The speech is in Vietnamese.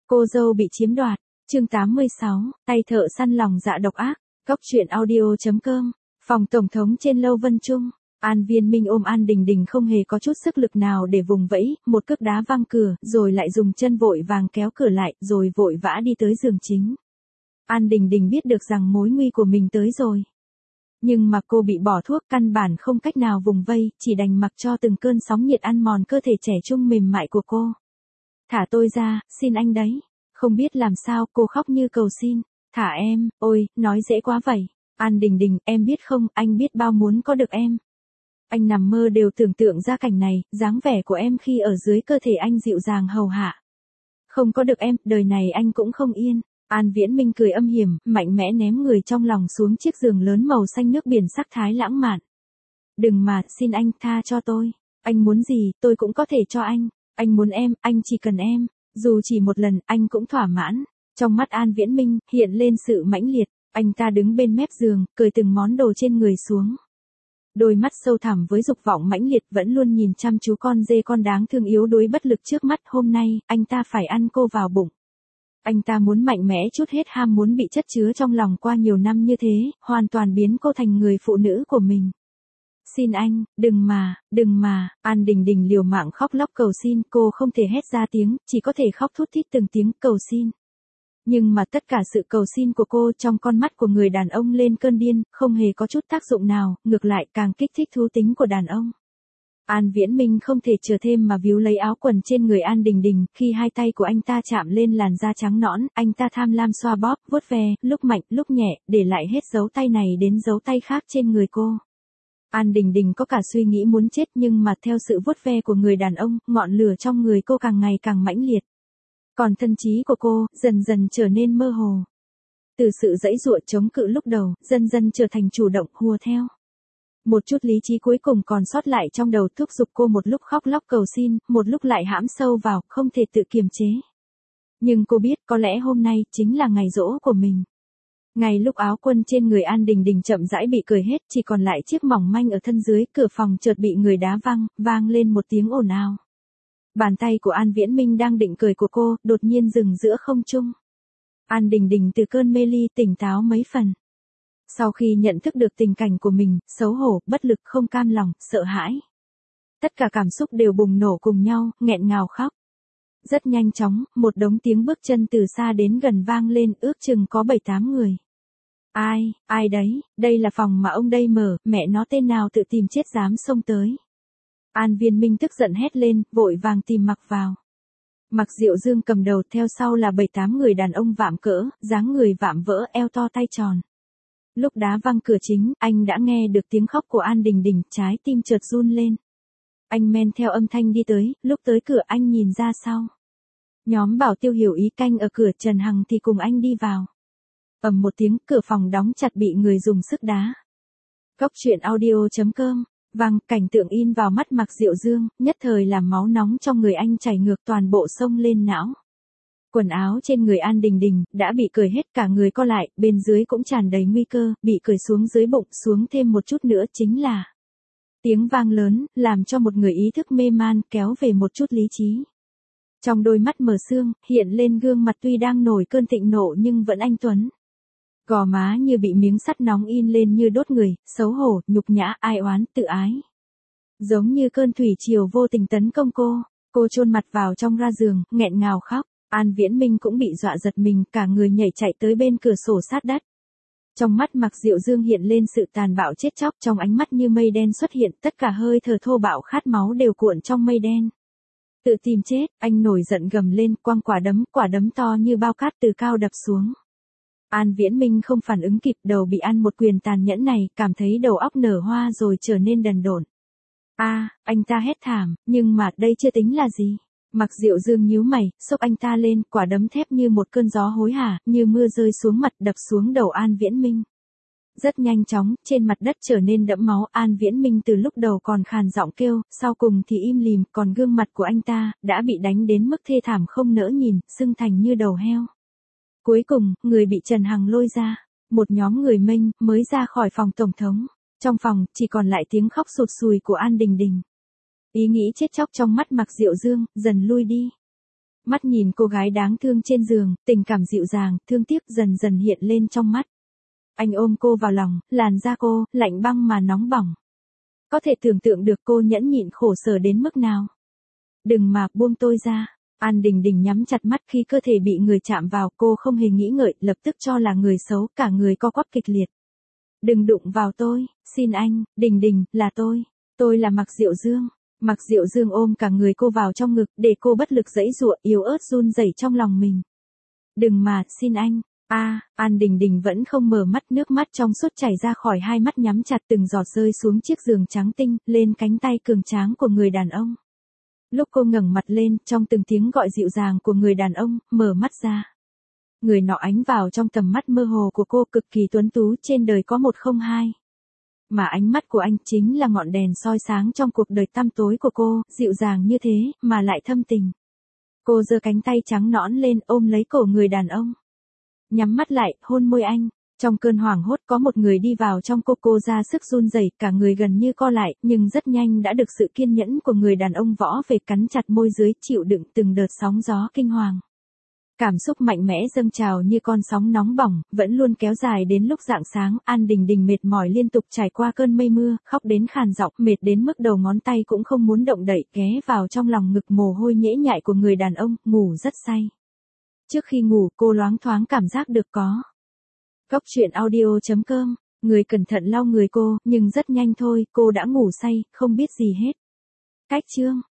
Cô dâu bị chiếm đoạt, chương 86, tay thợ săn lòng dạ độc ác, Cóc truyện audio.com, phòng tổng thống trên Lâu Vân Trung. An Viên Minh ôm An Đình Đình không hề có chút sức lực nào để vùng vẫy, một cước đá văng cửa, rồi lại dùng chân vội vàng kéo cửa lại, rồi vội vã đi tới giường chính. An Đình Đình biết được rằng mối nguy của mình tới rồi. Nhưng mà cô bị bỏ thuốc, căn bản không cách nào vùng vây, chỉ đành mặc cho từng cơn sóng nhiệt ăn mòn cơ thể trẻ trung mềm mại của cô. Thả tôi ra, xin anh đấy. Không biết làm sao, cô khóc như cầu xin. Thả em, ôi, nói dễ quá vậy. An Đình Đình, em biết không, anh biết bao muốn có được em. Anh nằm mơ đều tưởng tượng ra cảnh này, dáng vẻ của em khi ở dưới cơ thể anh dịu dàng hầu hạ. Không có được em, đời này anh cũng không yên. An Viễn Minh cười âm hiểm, mạnh mẽ ném người trong lòng xuống chiếc giường lớn màu xanh nước biển sắc thái lãng mạn. Đừng mà, xin anh, tha cho tôi. Anh muốn gì, tôi cũng có thể cho anh. Anh muốn em, anh chỉ cần em. Dù chỉ một lần, anh cũng thỏa mãn. Trong mắt An Viễn Minh, hiện lên sự mãnh liệt. Anh ta đứng bên mép giường, cởi từng món đồ trên người xuống. Đôi mắt sâu thẳm với dục vọng mãnh liệt vẫn luôn nhìn chăm chú con dê con đáng thương yếu đuối bất lực trước mắt. Hôm nay, anh ta phải ăn cô vào bụng. Anh ta muốn mạnh mẽ chút hết ham muốn bị chất chứa trong lòng qua nhiều năm như thế, hoàn toàn biến cô thành người phụ nữ của mình. Xin anh, đừng mà, An Đình Đình liều mạng khóc lóc cầu xin, cô không thể hét ra tiếng, chỉ có thể khóc thút thít từng tiếng cầu xin. Nhưng mà tất cả sự cầu xin của cô trong con mắt của người đàn ông lên cơn điên, không hề có chút tác dụng nào, ngược lại càng kích thích thú tính của đàn ông. An Viễn Minh không thể chờ thêm mà víu lấy áo quần trên người An Đình Đình, khi hai tay của anh ta chạm lên làn da trắng nõn, anh ta tham lam xoa bóp, vuốt ve, lúc mạnh, lúc nhẹ, để lại hết dấu tay này đến dấu tay khác trên người cô. An Đình Đình có cả suy nghĩ muốn chết nhưng mà theo sự vuốt ve của người đàn ông, ngọn lửa trong người cô càng ngày càng mãnh liệt. Còn thân trí của cô, dần dần trở nên mơ hồ. Từ sự giãy giụa chống cự lúc đầu, dần dần trở thành chủ động hùa theo. Một chút lý trí cuối cùng còn sót lại trong đầu thúc giục cô một lúc khóc lóc cầu xin, một lúc lại hãm sâu vào, không thể tự kiềm chế. Nhưng cô biết có lẽ hôm nay chính là ngày giỗ của mình. Ngày lúc áo quân trên người An Đình Đình chậm rãi bị cởi hết, chỉ còn lại chiếc mỏng manh ở thân dưới, cửa phòng chợt bị người đá văng, vang lên một tiếng ồn ào. Bàn tay của An Viễn Minh đang định cởi của cô, đột nhiên dừng giữa không trung. An Đình Đình từ cơn mê ly tỉnh táo mấy phần. Sau khi nhận thức được tình cảnh của mình, xấu hổ, bất lực, không cam lòng, sợ hãi. Tất cả cảm xúc đều bùng nổ cùng nhau, nghẹn ngào khóc. Rất nhanh chóng, một đống tiếng bước chân từ xa đến gần vang lên, ước chừng có 7-8 người. Ai đấy, đây là phòng mà ông đây mở, mẹ nó tên nào tự tìm chết dám xông tới. An Viên Minh tức giận hét lên, vội vàng tìm Mặc vào. Mặc Diệu Dương cầm đầu, theo sau là 7-8 người đàn ông vạm cỡ, dáng người vạm vỡ, eo to tay tròn. Lúc đá văng cửa chính, anh đã nghe được tiếng khóc của An Đình Đình, trái tim chợt run lên. Anh men theo âm thanh đi tới, lúc tới cửa anh nhìn ra sau. Nhóm Bảo Tiêu Hiểu Ý canh ở cửa, Trần Hằng thì cùng anh đi vào. Ầm một tiếng, cửa phòng đóng chặt bị người dùng sức đá. Cóc truyện audio.com, vang, cảnh tượng in vào mắt Mặc Diệu Dương, nhất thời làm máu nóng trong người anh chảy ngược toàn bộ sông lên não. Quần áo trên người An Đình Đình đã bị cởi hết, cả người co lại, bên dưới cũng tràn đầy nguy cơ, bị cởi xuống dưới bụng, xuống thêm một chút nữa chính là tiếng vang lớn, làm cho một người ý thức mê man, kéo về một chút lý trí. Trong đôi mắt mờ sương, hiện lên gương mặt tuy đang nổi cơn thịnh nộ nhưng vẫn anh tuấn. Gò má như bị miếng sắt nóng in lên như đốt người, xấu hổ, nhục nhã, ai oán, tự ái. Giống như cơn thủy triều vô tình tấn công cô chôn mặt vào trong ra giường, nghẹn ngào khóc. An Viễn Minh cũng bị dọa giật mình, cả người nhảy chạy tới bên cửa sổ sát đất. Trong mắt Mặc Diệu Dương hiện lên sự tàn bạo chết chóc, trong ánh mắt như mây đen xuất hiện, tất cả hơi thở thô bạo khát máu đều cuộn trong mây đen. Tự tìm chết, anh nổi giận gầm lên, quăng quả đấm to như bao cát từ cao đập xuống. An Viễn Minh không phản ứng kịp, đầu bị ăn một quyền tàn nhẫn này, cảm thấy đầu óc nở hoa rồi trở nên đần độn. Anh ta hét thảm, nhưng mà đây chưa tính là gì. Mặc Diệu Dương nhíu mày, xốc anh ta lên, quả đấm thép như một cơn gió hối hả, như mưa rơi xuống mặt, đập xuống đầu An Viễn Minh. Rất nhanh chóng, trên mặt đất trở nên đẫm máu, An Viễn Minh từ lúc đầu còn khàn giọng kêu, sau cùng thì im lìm, còn gương mặt của anh ta đã bị đánh đến mức thê thảm không nỡ nhìn, sưng thành như đầu heo. Cuối cùng, người bị Trần Hằng lôi ra, một nhóm người mênh mới ra khỏi phòng tổng thống. Trong phòng, chỉ còn lại tiếng khóc sụt sùi của An Đình Đình. Ý nghĩ chết chóc trong mắt Mặc Diệu Dương dần lui đi. Mắt nhìn cô gái đáng thương trên giường, tình cảm dịu dàng, thương tiếc dần dần hiện lên trong mắt. Anh ôm cô vào lòng, làn da cô, lạnh băng mà nóng bỏng. Có thể tưởng tượng được cô nhẫn nhịn khổ sở đến mức nào. Đừng mà, buông tôi ra. An Đình Đình nhắm chặt mắt khi cơ thể bị người chạm vào, cô không hề nghĩ ngợi, lập tức cho là người xấu, cả người co quắp kịch liệt. Đừng đụng vào tôi, xin anh, Đình Đình, là tôi là Mạc Diệu Dương. Mạc Diệu Dương ôm cả người cô vào trong ngực, để cô bất lực giãy giụa, yếu ớt run rẩy trong lòng mình. Đừng mà, xin anh. An Đình Đình vẫn không mở mắt, nước mắt trong suốt chảy ra khỏi hai mắt nhắm chặt, từng giọt rơi xuống chiếc giường trắng tinh, lên cánh tay cường tráng của người đàn ông. Lúc cô ngẩng mặt lên, trong từng tiếng gọi dịu dàng của người đàn ông, mở mắt ra. Người nọ ánh vào trong tầm mắt mơ hồ của cô, cực kỳ tuấn tú, trên đời có một không hai. Mà ánh mắt của anh chính là ngọn đèn soi sáng trong cuộc đời tăm tối của cô, dịu dàng như thế, mà lại thâm tình. Cô giơ cánh tay trắng nõn lên, ôm lấy cổ người đàn ông. Nhắm mắt lại, hôn môi anh. Trong cơn hoảng hốt có một người đi vào trong cô ra sức run rẩy, cả người gần như co lại, nhưng rất nhanh đã được sự kiên nhẫn của người đàn ông võ về, cắn chặt môi dưới, chịu đựng từng đợt sóng gió kinh hoàng. Cảm xúc mạnh mẽ dâng trào như con sóng nóng bỏng, vẫn luôn kéo dài đến lúc rạng sáng. An Đình Đình mệt mỏi liên tục trải qua cơn mây mưa, khóc đến khàn giọng, mệt đến mức đầu ngón tay cũng không muốn động đậy, ghé vào trong lòng ngực mồ hôi nhễ nhại của người đàn ông, ngủ rất say. Trước khi ngủ, cô loáng thoáng cảm giác được có. Góc truyện audio.com, người cẩn thận lau người cô, nhưng rất nhanh thôi, cô đã ngủ say, không biết gì hết. Cách chương